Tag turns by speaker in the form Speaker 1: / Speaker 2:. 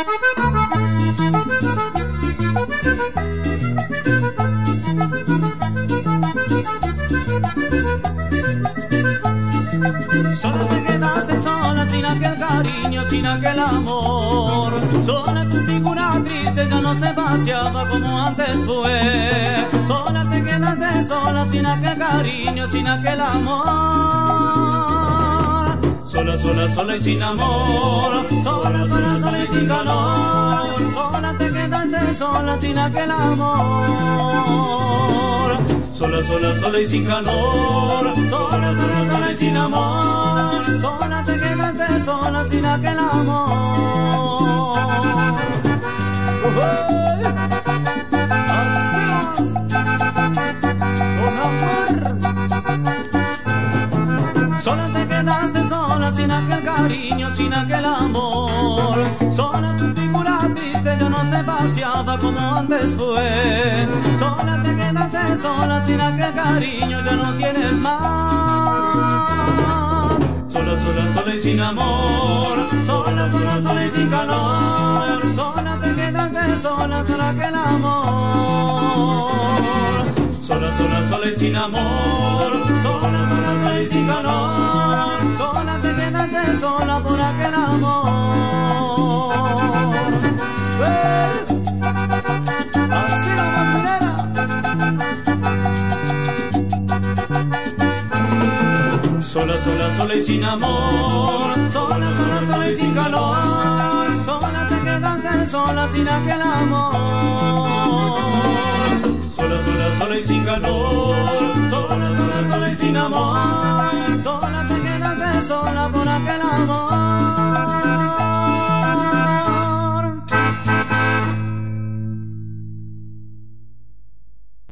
Speaker 1: Solo te quedaste sola sin aquel cariño, sin aquel amor. Sola tu figura triste ya no se paseaba como antes fue. Sola te quedaste sola sin aquel cariño, sin aquel amor. Sola, sola, sola y sin amor. Sola, sola, sola y sin calor. Sola te quedaste sola sin aquel amor. Sola, sola, sola y sin calor. Sola, sola, sola y sin amor. Sola te quedaste sola sin aquel amor. Así vas, con amor. Sola te quedaste sola sin aquel cariño, sin aquel amor. Sola tu figura triste ya no se paseaba como antes fue. Sola te quedaste sola sin aquel cariño, ya no tienes más. Sola, sola, sola y sin amor. Sola, sola, sola y sin calor. Sola te quedaste sola sin aquel amor. Sola, sola, sola y sin amor. Sola, sola, sola y sin calor. Sola te quedaste sola por aquel amor. Así la bandera. Sola, sola, sola y sin amor. Sola, sola, sola y sin calor. Sola te quedaste sola sin aquel amor. Sola, sola, sola y sin calor. Sola, sola, sola y sin amor. Sola te quedaste sola por aquel amor.